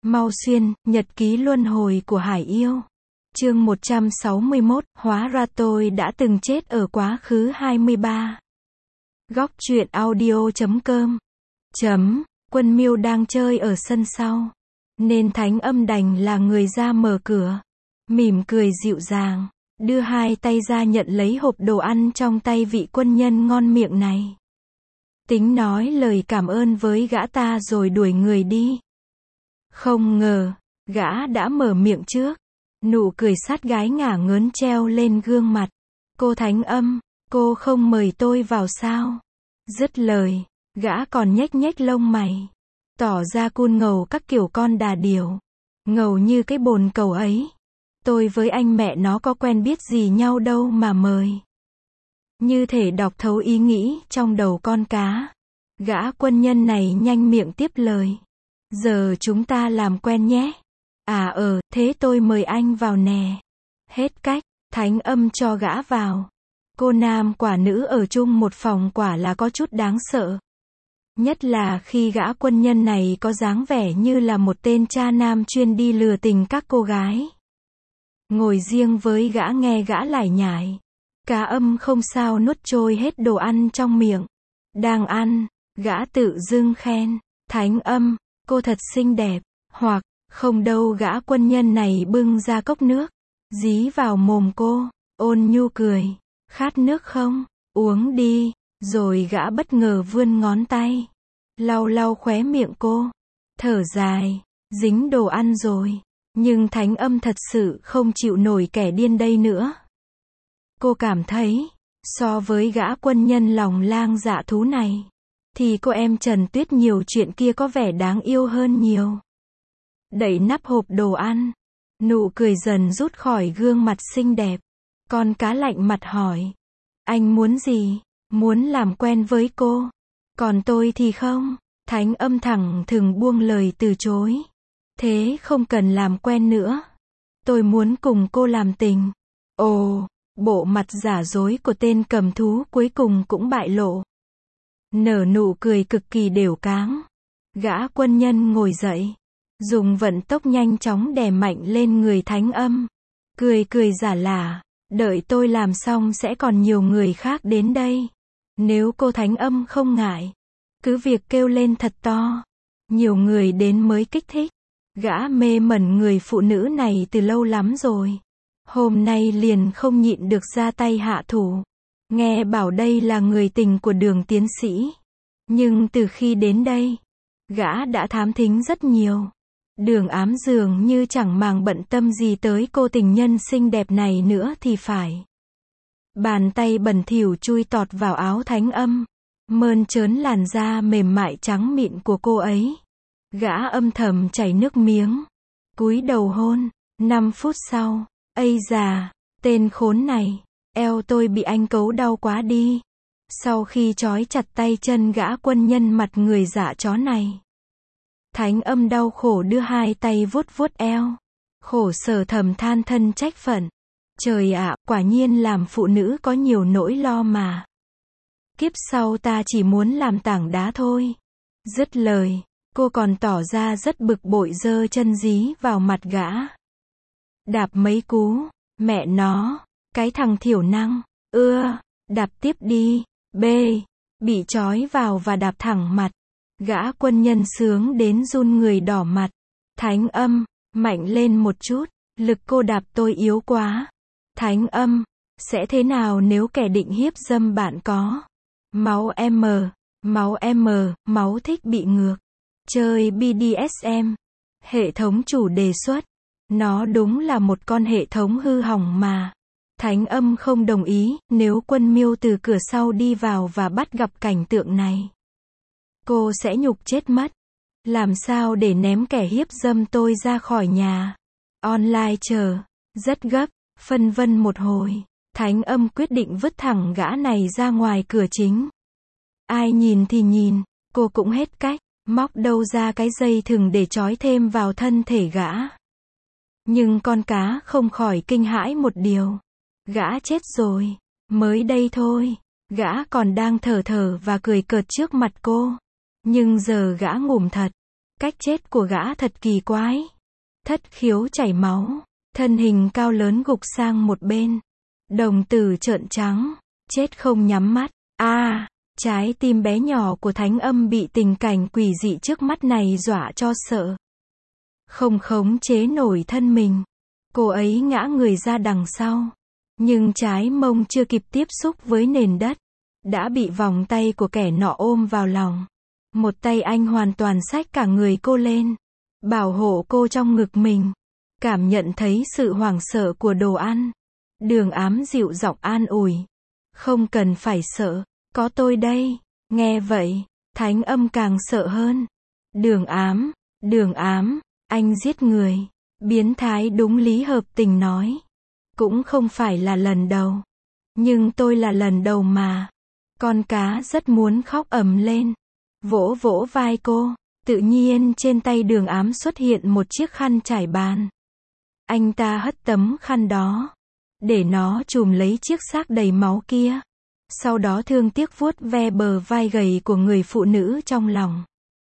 Mau xuyên, nhật ký luân hồi của Hải Yêu. Chương 161, hóa ra tôi đã từng chết ở quá khứ 23. Góc truyện audio.com. Quân Miêu đang chơi ở sân sau, nên Thánh Âm đành là người ra mở cửa. Mỉm cười dịu dàng, đưa hai tay ra nhận lấy hộp đồ ăn trong tay vị quân nhân ngon miệng này. Tính nói lời cảm ơn với gã ta rồi đuổi người đi. Không ngờ, gã đã mở miệng trước. Nụ cười sát gái ngả ngớn treo lên gương mặt. Cô Thánh Âm, cô không mời tôi vào sao? Dứt lời, gã còn nhếch nhếch lông mày, tỏ ra cool ngầu các kiểu con đà điểu. Ngầu như cái bồn cầu ấy. Tôi với anh mẹ nó có quen biết gì nhau đâu mà mời. Như thể đọc thấu ý nghĩ trong đầu con cá. Gã quân nhân này nhanh miệng tiếp lời. Giờ chúng ta làm quen nhé. Thế tôi mời anh vào nè. Hết cách, Thánh Âm cho gã vào. Cô nam quả nữ ở chung một phòng quả là có chút đáng sợ. Nhất là khi gã quân nhân này có dáng vẻ như là một tên cha nam chuyên đi lừa tình các cô gái. Ngồi riêng với gã nghe gã lải nhải. Cá Âm không sao nuốt trôi hết đồ ăn trong miệng. Đang ăn, gã tự dưng khen. Thánh Âm, cô thật xinh đẹp. Hoặc, không đâu, gã quân nhân này bưng ra cốc nước, dí vào mồm cô, ôn nhu cười. Khát nước không? Uống đi. Rồi gã bất ngờ vươn ngón tay, lau lau khóe miệng cô. Thở dài, dính đồ ăn rồi. Nhưng Thánh Âm thật sự không chịu nổi kẻ điên đây nữa. Cô cảm thấy, so với gã quân nhân lòng lang dạ thú này, thì cô em Trần Tuyết nhiều chuyện kia có vẻ đáng yêu hơn nhiều. Đẩy nắp hộp đồ ăn, nụ cười dần rút khỏi gương mặt xinh đẹp. Con cá lạnh mặt hỏi. Anh muốn gì? Muốn làm quen với cô. Còn tôi thì không. Thánh Âm thẳng thừng buông lời từ chối. Thế không cần làm quen nữa. Tôi muốn cùng cô làm tình. Ồ, bộ mặt giả dối của tên cầm thú cuối cùng cũng bại lộ. Nở nụ cười cực kỳ đều cáng. Gã quân nhân ngồi dậy, dùng vận tốc nhanh chóng đè mạnh lên người Thánh Âm. Cười cười giả lả. Đợi tôi làm xong sẽ còn nhiều người khác đến đây. Nếu cô Thánh Âm không ngại, cứ việc kêu lên thật to. Nhiều người đến mới kích thích. Gã mê mẩn người phụ nữ này từ lâu lắm rồi. Hôm nay liền không nhịn được ra tay hạ thủ. Nghe bảo đây là người tình của Đường tiến sĩ. Nhưng từ khi đến đây, gã đã thám thính rất nhiều. Đường Ám dường như chẳng màng bận tâm gì tới cô tình nhân xinh đẹp này nữa thì phải. Bàn tay bẩn thỉu chui tọt vào áo Thánh Âm, mơn trớn làn da mềm mại trắng mịn của cô ấy. Gã âm thầm chảy nước miếng, cúi đầu hôn. 5 phút sau, ây già, tên khốn này, eo tôi bị anh cấu đau quá đi. Sau khi trói chặt tay chân gã quân nhân mặt người dạ chó này, Thánh Âm đau khổ đưa hai tay vuốt vuốt eo. Khổ sở thầm than thân trách phận. Trời ạ, quả nhiên làm phụ nữ có nhiều nỗi lo mà. Kiếp sau ta chỉ muốn làm tảng đá thôi. Dứt lời, cô còn tỏ ra rất bực bội giơ chân dí vào mặt gã. Đạp mấy cú, mẹ nó, cái thằng thiểu năng, đạp tiếp đi, bị trói vào và đạp thẳng mặt. Gã quân nhân sướng đến run người đỏ mặt. Thánh Âm, mạnh lên một chút, lực cô đạp tôi yếu quá. Thánh Âm, sẽ thế nào nếu kẻ định hiếp dâm bạn có máu máu thích bị ngược, chơi BDSM. Hệ thống chủ đề xuất, nó đúng là một con hệ thống hư hỏng mà. Thánh Âm không đồng ý, nếu Quân Miêu từ cửa sau đi vào và bắt gặp cảnh tượng này, cô sẽ nhục chết mất. Làm sao để ném kẻ hiếp dâm tôi ra khỏi nhà? Online chờ, rất gấp, phân vân một hồi. Thánh Âm quyết định vứt thẳng gã này ra ngoài cửa chính. Ai nhìn thì nhìn, cô cũng hết cách, móc đâu ra cái dây thừng để trói thêm vào thân thể gã. Nhưng con cá không khỏi kinh hãi một điều. Gã chết rồi. Mới đây thôi, gã còn đang thở thở và cười cợt trước mặt cô. Nhưng giờ gã ngủm thật. Cách chết của gã thật kỳ quái. Thất khiếu chảy máu, thân hình cao lớn gục sang một bên. Đồng tử trợn trắng, chết không nhắm mắt. Trái tim bé nhỏ của Thánh Âm bị tình cảnh quỷ dị trước mắt này dọa cho sợ. Không khống chế nổi thân mình. Cô ấy ngã người ra đằng sau. Nhưng trái mông chưa kịp tiếp xúc với nền đất, đã bị vòng tay của kẻ nọ ôm vào lòng. Một tay anh hoàn toàn xách cả người cô lên, bảo hộ cô trong ngực mình. Cảm nhận thấy sự hoảng sợ của đồ ăn. Đường Ám dịu giọng an ủi. Không cần phải sợ, có tôi đây. Nghe vậy, Thánh Âm càng sợ hơn. Đường Ám, anh giết người. Biến thái đúng lý hợp tình nói. Cũng không phải là lần đầu. Nhưng tôi là lần đầu mà. Con cá rất muốn khóc ầm lên. Vỗ vỗ vai cô. Tự nhiên trên tay Đường Ám xuất hiện một chiếc khăn trải bàn. Anh ta hất tấm khăn đó, để nó trùm lấy chiếc xác đầy máu kia. Sau đó thương tiếc vuốt ve bờ vai gầy của người phụ nữ trong lòng.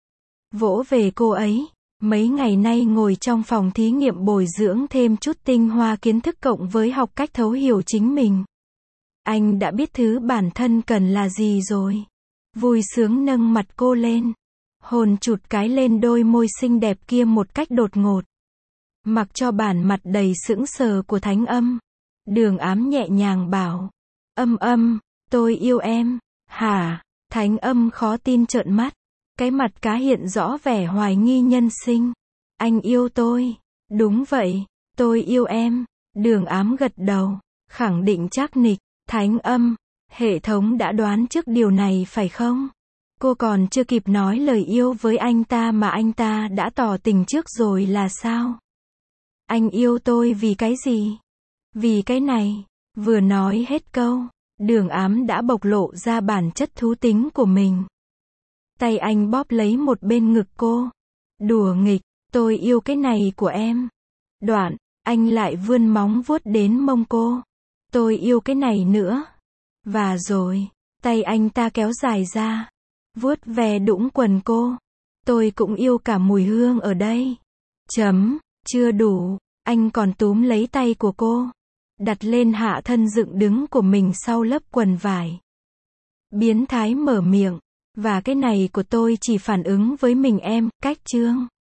Vỗ về cô ấy. Mấy ngày nay ngồi trong phòng thí nghiệm bồi dưỡng thêm chút tinh hoa kiến thức cộng với học cách thấu hiểu chính mình. Anh đã biết thứ bản thân cần là gì rồi. Vui sướng nâng mặt cô lên. Hôn chụt cái lên đôi môi xinh đẹp kia một cách đột ngột. Mặc cho bản mặt đầy sững sờ của Thánh Âm. Đường Ám nhẹ nhàng bảo. Âm, tôi yêu em. Hả? Thánh Âm khó tin trợn mắt. Cái mặt cá hiện rõ vẻ hoài nghi nhân sinh. Anh yêu tôi. Đúng vậy, tôi yêu em. Đường Ám gật đầu, khẳng định chắc nịch. Thánh Âm, hệ thống đã đoán trước điều này phải không? Cô còn chưa kịp nói lời yêu với anh ta mà anh ta đã tỏ tình trước rồi là sao? Anh yêu tôi vì cái gì? Vì cái này. Vừa nói hết câu, Đường Ám đã bộc lộ ra bản chất thú tính của mình. Tay anh bóp lấy một bên ngực cô. Đùa nghịch, tôi yêu cái này của em. Đoạn, anh lại vươn móng vuốt đến mông cô. Tôi yêu cái này nữa. Và rồi, tay anh ta kéo dài ra, vuốt ve đũng quần cô. Tôi cũng yêu cả mùi hương ở đây. Chưa đủ, anh còn túm lấy tay của cô, đặt lên hạ thân dựng đứng của mình sau lớp quần vải. Biến thái mở miệng. Và cái này của tôi chỉ phản ứng với mình em, cách chương.